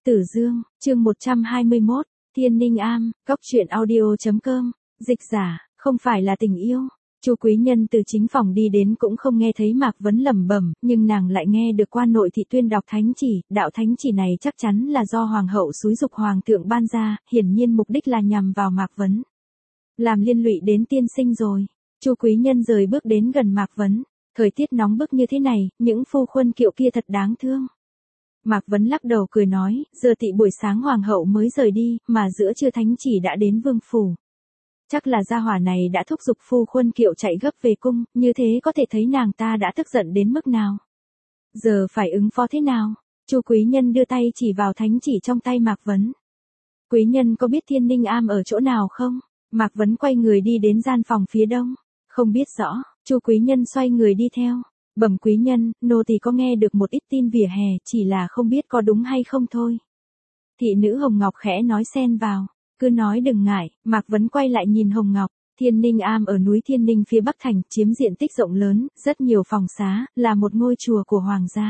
Tử Dương, chương 121, Thiên Ninh Am, Cốc truyện audio.com, dịch giả, không phải là tình yêu. Chu Quý Nhân từ chính phòng đi đến cũng không nghe thấy Mạc Vấn lẩm bẩm, nhưng nàng lại nghe được qua nội thị tuyên đọc thánh chỉ, đạo thánh chỉ này chắc chắn là do hoàng hậu xúi giục hoàng thượng ban ra, hiển nhiên mục đích là nhằm vào Mạc Vấn. Làm liên lụy đến tiên sinh rồi. Chu Quý Nhân rời bước đến gần Mạc Vấn, thời tiết nóng bức như thế này, những phu khuân kiệu kia thật đáng thương. Mạc Vấn lắc đầu cười nói, giờ tị buổi sáng hoàng hậu mới rời đi, mà giữa trưa thánh chỉ đã đến vương phủ. Chắc là gia hỏa này đã thúc giục phu khuân kiệu chạy gấp về cung, như thế có thể thấy nàng ta đã tức giận đến mức nào. Giờ phải ứng phó thế nào? Chu Quý Nhân đưa tay chỉ vào thánh chỉ trong tay Mạc Vấn. Quý Nhân có biết Thiên Ninh Am ở chỗ nào không? Mạc Vấn quay người đi đến gian phòng phía đông. Không biết rõ, Chu Quý Nhân xoay người đi theo. Bẩm quý nhân, nô tỳ có nghe được một ít tin vỉa hè, chỉ là không biết có đúng hay không thôi. Thị nữ Hồng Ngọc khẽ nói xen vào, cứ nói đừng ngại. Mạc Vấn quay lại nhìn Hồng Ngọc. Thiên Ninh Am ở núi Thiên Ninh phía Bắc thành, chiếm diện tích rộng lớn, rất nhiều phòng xá, là một ngôi chùa của hoàng gia.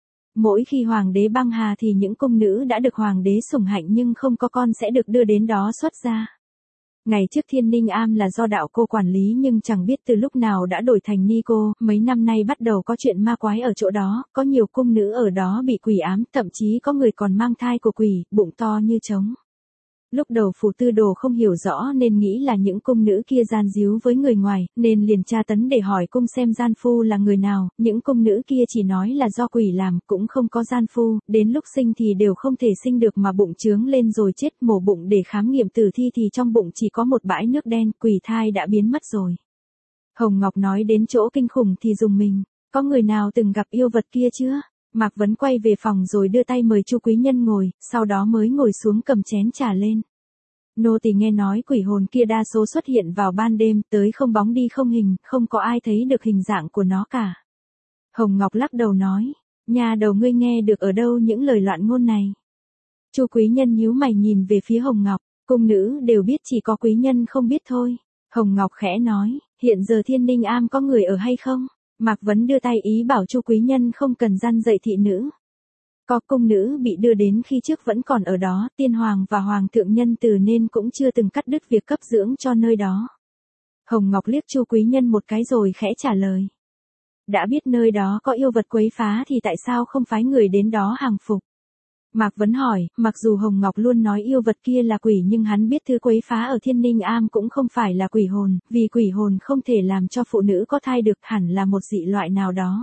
Mỗi khi hoàng đế băng hà thì những cung nữ đã được hoàng đế sủng hạnh nhưng không có con sẽ được đưa đến đó xuất gia. Ngày trước Thiên Ninh Am là do đạo cô quản lý nhưng chẳng biết từ lúc nào đã đổi thành ni cô, mấy năm nay bắt đầu có chuyện ma quái ở chỗ đó, có nhiều cung nữ ở đó bị quỷ ám, thậm chí có người còn mang thai của quỷ, bụng to như trống. Lúc đầu phủ tư đồ không hiểu rõ nên nghĩ là những cung nữ kia gian díu với người ngoài, nên liền tra tấn để hỏi cung xem gian phu là người nào, những cung nữ kia chỉ nói là do quỷ làm, cũng không có gian phu, đến lúc sinh thì đều không thể sinh được mà bụng trướng lên rồi chết, mổ bụng để khám nghiệm tử thi thì trong bụng chỉ có một bãi nước đen, quỷ thai đã biến mất rồi. Hồng Ngọc nói đến chỗ kinh khủng thì dùng mình, có người nào từng gặp yêu vật kia chưa? Mạc Vấn quay về phòng rồi đưa tay mời Chu Quý Nhân ngồi, sau đó mới ngồi xuống cầm chén trà lên. Nô tỳ nghe nói quỷ hồn kia đa số xuất hiện vào ban đêm, tới không bóng đi không hình, không có ai thấy được hình dạng của nó cả. Hồng Ngọc lắc đầu nói, nhà đầu ngươi nghe được ở đâu những lời loạn ngôn này? Chu Quý Nhân nhíu mày nhìn về phía Hồng Ngọc, cung nữ đều biết chỉ có quý nhân không biết thôi. Hồng Ngọc khẽ nói, hiện giờ Thiên Ninh Am có người ở hay không? Mạc Vấn đưa tay ý bảo Chu Quý Nhân không cần răn dạy thị nữ. Có cung nữ bị đưa đến khi trước vẫn còn ở đó, tiên hoàng và hoàng thượng nhân từ nên cũng chưa từng cắt đứt việc cấp dưỡng cho nơi đó. Hồng Ngọc liếc Chu Quý Nhân một cái rồi khẽ trả lời. Đã biết nơi đó có yêu vật quấy phá thì tại sao không phái người đến đó hàng phục? Mạc Vấn hỏi, mặc dù Hồng Ngọc luôn nói yêu vật kia là quỷ nhưng hắn biết thứ quấy phá ở Thiên Ninh Am cũng không phải là quỷ hồn, vì quỷ hồn không thể làm cho phụ nữ có thai được, hẳn là một dị loại nào đó.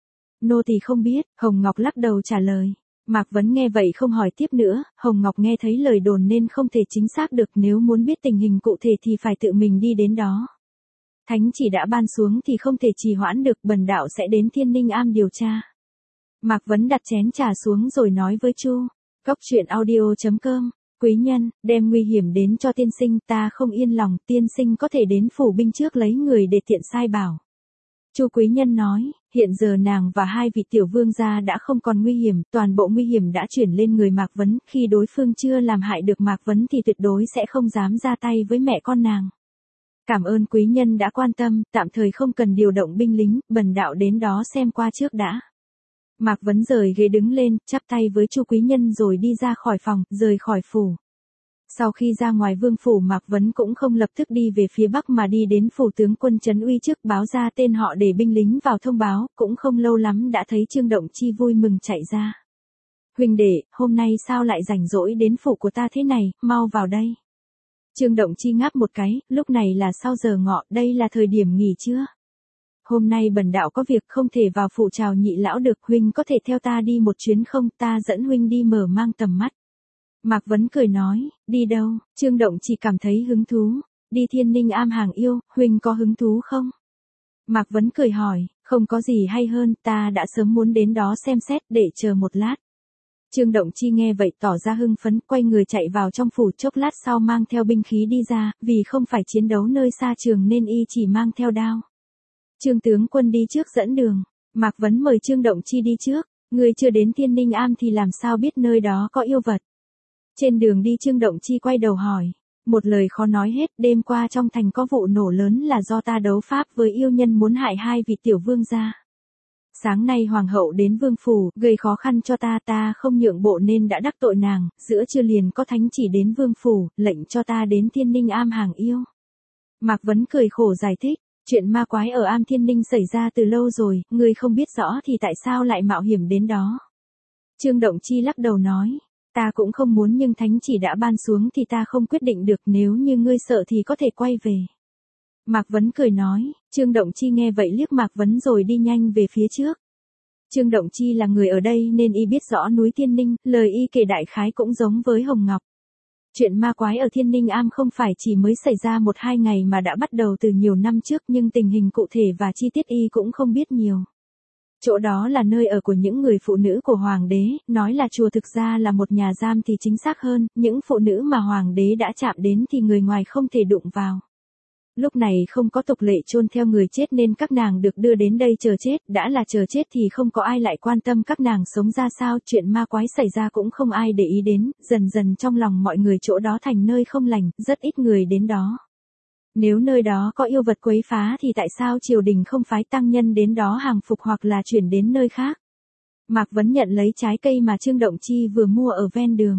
Nô tỳ không biết, Hồng Ngọc lắc đầu trả lời. Mạc Vấn nghe vậy không hỏi tiếp nữa, Hồng Ngọc nghe thấy lời đồn nên không thể chính xác được, nếu muốn biết tình hình cụ thể thì phải tự mình đi đến đó. Thánh chỉ đã ban xuống thì không thể trì hoãn được, bần đạo sẽ đến Thiên Ninh Am điều tra. Mạc Vấn đặt chén trà xuống rồi nói với Chu. Cốc truyện audio.com, quý nhân, đem nguy hiểm đến cho tiên sinh, ta không yên lòng, tiên sinh có thể đến phủ binh trước lấy người để tiện sai bảo. Chu Quý Nhân nói, hiện giờ nàng và hai vị tiểu vương gia đã không còn nguy hiểm, toàn bộ nguy hiểm đã chuyển lên người Mạc Vấn, khi đối phương chưa làm hại được Mạc Vấn thì tuyệt đối sẽ không dám ra tay với mẹ con nàng. Cảm ơn quý nhân đã quan tâm, tạm thời không cần điều động binh lính, bần đạo đến đó xem qua trước đã. Mạc Vấn rời ghế đứng lên, chắp tay với Chu Quý Nhân rồi đi ra khỏi phòng, rời khỏi phủ. Sau khi ra ngoài vương phủ, Mạc Vấn cũng không lập tức đi về phía bắc mà đi đến phủ tướng quân trấn uy trước, báo ra tên họ để binh lính vào thông báo, cũng không lâu lắm đã thấy Trương Động Chi vui mừng chạy ra. Huynh đệ, hôm nay sao lại rảnh rỗi đến phủ của ta thế này, mau vào đây. Trương Động Chi ngáp một cái, lúc này là sau giờ ngọ, đây là thời điểm nghỉ trưa. Hôm nay bần đạo có việc không thể vào phủ chào nhị lão được, huynh có thể theo ta đi một chuyến không, ta dẫn huynh đi mở mang tầm mắt. Mạc Vấn cười nói, đi đâu? Trương Động chỉ cảm thấy hứng thú, đi Thiên Ninh Am hàng yêu, huynh có hứng thú không? Mạc Vấn cười hỏi, không có gì hay hơn, ta đã sớm muốn đến đó xem xét, để chờ một lát. Trương Động Chi nghe vậy tỏ ra hưng phấn, quay người chạy vào trong phủ, chốc lát sau mang theo binh khí đi ra, vì không phải chiến đấu nơi xa trường nên y chỉ mang theo đao. Trương tướng quân đi trước dẫn đường. Mạc Vấn mời Trương Động Chi đi trước, người chưa đến Thiên Ninh Am thì làm sao biết nơi đó có yêu vật. Trên đường đi Trương Động Chi quay đầu hỏi, một lời khó nói hết, đêm qua trong thành có vụ nổ lớn là do ta đấu pháp với yêu nhân muốn hại hai vị tiểu vương gia. Sáng nay hoàng hậu đến vương phủ, gây khó khăn cho ta không nhượng bộ nên đã đắc tội nàng, giữa trưa liền có thánh chỉ đến vương phủ, lệnh cho ta đến Thiên Ninh Am hàng yêu. Mạc Vấn cười khổ giải thích, chuyện ma quái ở Am Thiên Ninh xảy ra từ lâu rồi, ngươi không biết rõ thì tại sao lại mạo hiểm đến đó. Trương Động Chi lắc đầu nói, ta cũng không muốn nhưng thánh chỉ đã ban xuống thì ta không quyết định được, nếu như ngươi sợ thì có thể quay về. Mạc Vấn cười nói, Trương Động Chi nghe vậy liếc Mạc Vấn rồi đi nhanh về phía trước. Trương Động Chi là người ở đây nên y biết rõ núi Thiên Ninh, lời y kể đại khái cũng giống với Hồng Ngọc. Chuyện ma quái ở Thiên Ninh Am không phải chỉ mới xảy ra 1-2 ngày mà đã bắt đầu từ nhiều năm trước, nhưng tình hình cụ thể và chi tiết y cũng không biết nhiều. Chỗ đó là nơi ở của những người phụ nữ của hoàng đế, nói là chùa thực ra là một nhà giam thì chính xác hơn, những phụ nữ mà hoàng đế đã chạm đến thì người ngoài không thể đụng vào. Lúc này không có tục lệ chôn theo người chết nên các nàng được đưa đến đây chờ chết, đã là chờ chết thì không có ai lại quan tâm các nàng sống ra sao, chuyện ma quái xảy ra cũng không ai để ý đến, dần dần trong lòng mọi người chỗ đó thành nơi không lành, rất ít người đến đó. Nếu nơi đó có yêu vật quấy phá thì tại sao triều đình không phái tăng nhân đến đó hàng phục hoặc là chuyển đến nơi khác? Mạc Vấn nhận lấy trái cây mà Trương Động Chi vừa mua ở ven đường.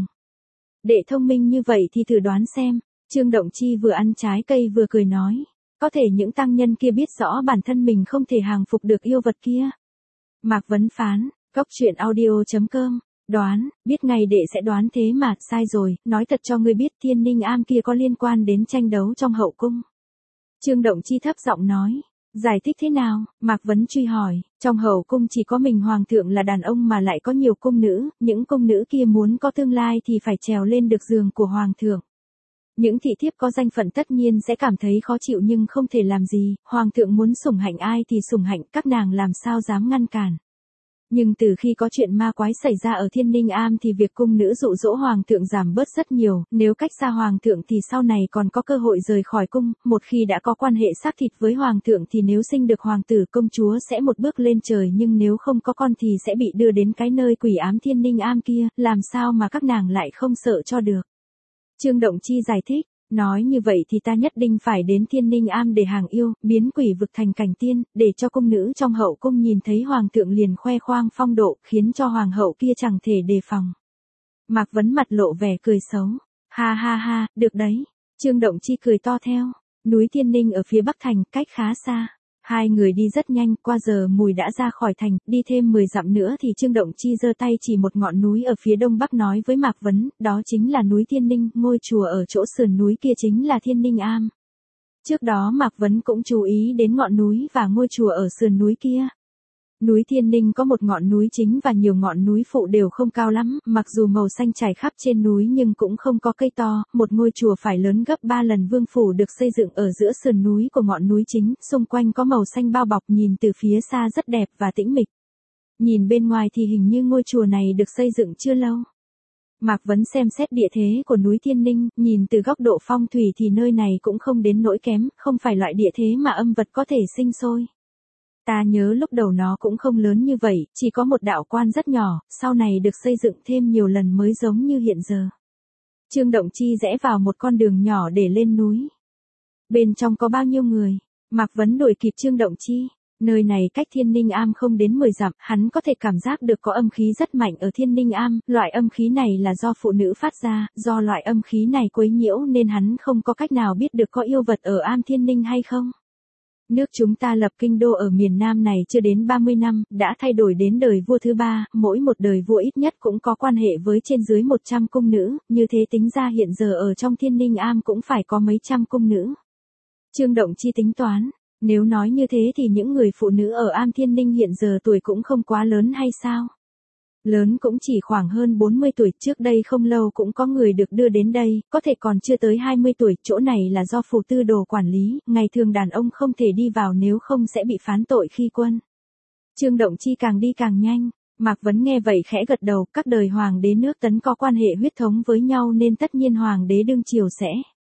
Đệ thông minh như vậy thì thử đoán xem. Trương Động Chi vừa ăn trái cây vừa cười nói, có thể những tăng nhân kia biết rõ bản thân mình không thể hàng phục được yêu vật kia. Mạc Vấn phán, Cốc Truyện Audio.com, đoán, biết ngày đệ sẽ đoán thế mà, sai rồi, nói thật cho ngươi biết Thiên Ninh Am kia có liên quan đến tranh đấu trong hậu cung. Trương Động Chi thấp giọng nói, giải thích thế nào? Mạc Vấn truy hỏi, trong hậu cung chỉ có mình hoàng thượng là đàn ông mà lại có nhiều cung nữ, những cung nữ kia muốn có tương lai thì phải trèo lên được giường của hoàng thượng. Những thị thiếp có danh phận tất nhiên sẽ cảm thấy khó chịu nhưng không thể làm gì, hoàng thượng muốn sủng hạnh ai thì sủng hạnh, các nàng làm sao dám ngăn cản. Nhưng từ khi có chuyện ma quái xảy ra ở Thiên Ninh Am thì việc cung nữ dụ dỗ hoàng thượng giảm bớt rất nhiều, nếu cách xa hoàng thượng thì sau này còn có cơ hội rời khỏi cung, một khi đã có quan hệ xác thịt với hoàng thượng thì nếu sinh được hoàng tử công chúa sẽ một bước lên trời, nhưng nếu không có con thì sẽ bị đưa đến cái nơi quỷ ám Thiên Ninh Am kia, làm sao mà các nàng lại không sợ cho được. Trương Động Chi giải thích, nói như vậy thì ta nhất định phải đến Thiên Ninh Am để hàng yêu, biến quỷ vực thành cảnh tiên, để cho cung nữ trong hậu cung nhìn thấy hoàng thượng liền khoe khoang phong độ, khiến cho hoàng hậu kia chẳng thể đề phòng. Mạc Vấn mặt lộ vẻ cười xấu, ha ha ha, được đấy. Trương Động Chi cười to theo, núi Thiên Ninh ở phía bắc thành, cách khá xa. Hai người đi rất nhanh, qua giờ mùi đã ra khỏi thành, đi thêm 10 dặm nữa thì Trương Động Chi giơ tay chỉ một ngọn núi ở phía đông bắc nói với Mạc Vấn, đó chính là núi Thiên Ninh, ngôi chùa ở chỗ sườn núi kia chính là Thiên Ninh Am. Trước đó Mạc Vấn cũng chú ý đến ngọn núi và ngôi chùa ở sườn núi kia. Núi Thiên Ninh có một ngọn núi chính và nhiều ngọn núi phụ đều không cao lắm, mặc dù màu xanh trải khắp trên núi nhưng cũng không có cây to, một ngôi chùa phải lớn gấp 3 lần vương phủ được xây dựng ở giữa sườn núi của ngọn núi chính, xung quanh có màu xanh bao bọc, nhìn từ phía xa rất đẹp và tĩnh mịch. Nhìn bên ngoài thì hình như ngôi chùa này được xây dựng chưa lâu. Mạc Vấn xem xét địa thế của núi Thiên Ninh, nhìn từ góc độ phong thủy thì nơi này cũng không đến nỗi kém, không phải loại địa thế mà âm vật có thể sinh sôi. Ta nhớ lúc đầu nó cũng không lớn như vậy, chỉ có một đạo quan rất nhỏ, sau này được xây dựng thêm nhiều lần mới giống như hiện giờ. Trương Động Chi rẽ vào một con đường nhỏ để lên núi. Bên trong có bao nhiêu người? Mạc Vấn đuổi kịp Trương Động Chi. Nơi này cách Thiên Ninh Am không đến 10 dặm, hắn có thể cảm giác được có âm khí rất mạnh ở Thiên Ninh Am, loại âm khí này là do phụ nữ phát ra, do loại âm khí này quấy nhiễu nên hắn không có cách nào biết được có yêu vật ở Am Thiên Ninh hay không. Nước chúng ta lập kinh đô ở miền Nam này chưa đến 30 năm, đã thay đổi đến đời vua thứ 3, mỗi một đời vua ít nhất cũng có quan hệ với trên dưới 100 cung nữ, như thế tính ra hiện giờ ở trong Thiên Ninh Am cũng phải có mấy trăm cung nữ. Trương Động Chi tính toán, nếu nói như thế thì những người phụ nữ ở Am Thiên Ninh hiện giờ tuổi cũng không quá lớn hay sao? Lớn cũng chỉ khoảng hơn 40 tuổi, trước đây không lâu cũng có người được đưa đến đây, có thể còn chưa tới 20 tuổi, chỗ này là do phủ tư đồ quản lý, ngày thường đàn ông không thể đi vào nếu không sẽ bị phán tội khi quân. Trương Động Chi càng đi càng nhanh, Mạc Vấn nghe vậy khẽ gật đầu, các đời hoàng đế nước Tấn có quan hệ huyết thống với nhau nên tất nhiên hoàng đế đương triều sẽ.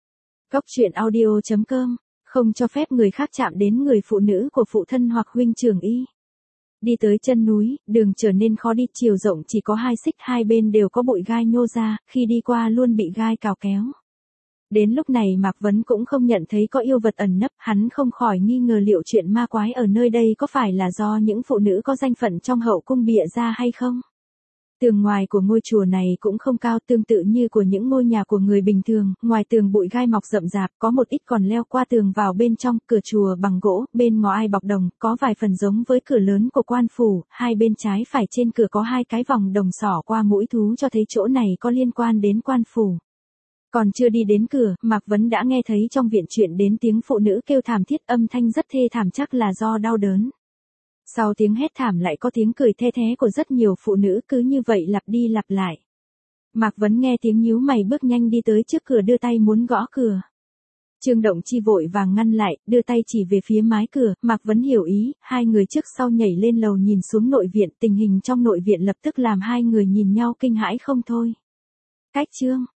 Cốc Truyện Audio.com, không cho phép người khác chạm đến người phụ nữ của phụ thân hoặc huynh trưởng y. Đi tới chân núi, đường trở nên khó đi, chiều rộng chỉ có 2 xích, hai bên đều có bụi gai nhô ra, khi đi qua luôn bị gai cào kéo. Đến lúc này Mạc Vấn cũng không nhận thấy có yêu vật ẩn nấp, hắn không khỏi nghi ngờ liệu chuyện ma quái ở nơi đây có phải là do những phụ nữ có danh phận trong hậu cung bịa ra hay không. Tường ngoài của ngôi chùa này cũng không cao, tương tự như của những ngôi nhà của người bình thường, ngoài tường bụi gai mọc rậm rạp, có một ít còn leo qua tường vào bên trong, cửa chùa bằng gỗ, bên ngoài bọc đồng, có vài phần giống với cửa lớn của quan phủ, hai bên trái phải trên cửa có hai cái vòng đồng xỏ qua mũi thú cho thấy chỗ này có liên quan đến quan phủ. Còn chưa đi đến cửa, Mạc Vấn đã nghe thấy trong viện chuyện đến tiếng phụ nữ kêu thảm thiết, âm thanh rất thê thảm, chắc là do đau đớn. Sau tiếng hét thảm lại có tiếng cười the thé của rất nhiều phụ nữ, cứ như vậy lặp đi lặp lại. Mạc Vấn nghe tiếng nhíu mày bước nhanh đi tới trước cửa đưa tay muốn gõ cửa. Trương Động Chi vội vàng ngăn lại, đưa tay chỉ về phía mái cửa, Mạc Vấn hiểu ý, hai người trước sau nhảy lên lầu nhìn xuống nội viện, tình hình trong nội viện lập tức làm hai người nhìn nhau kinh hãi không thôi. Cách chương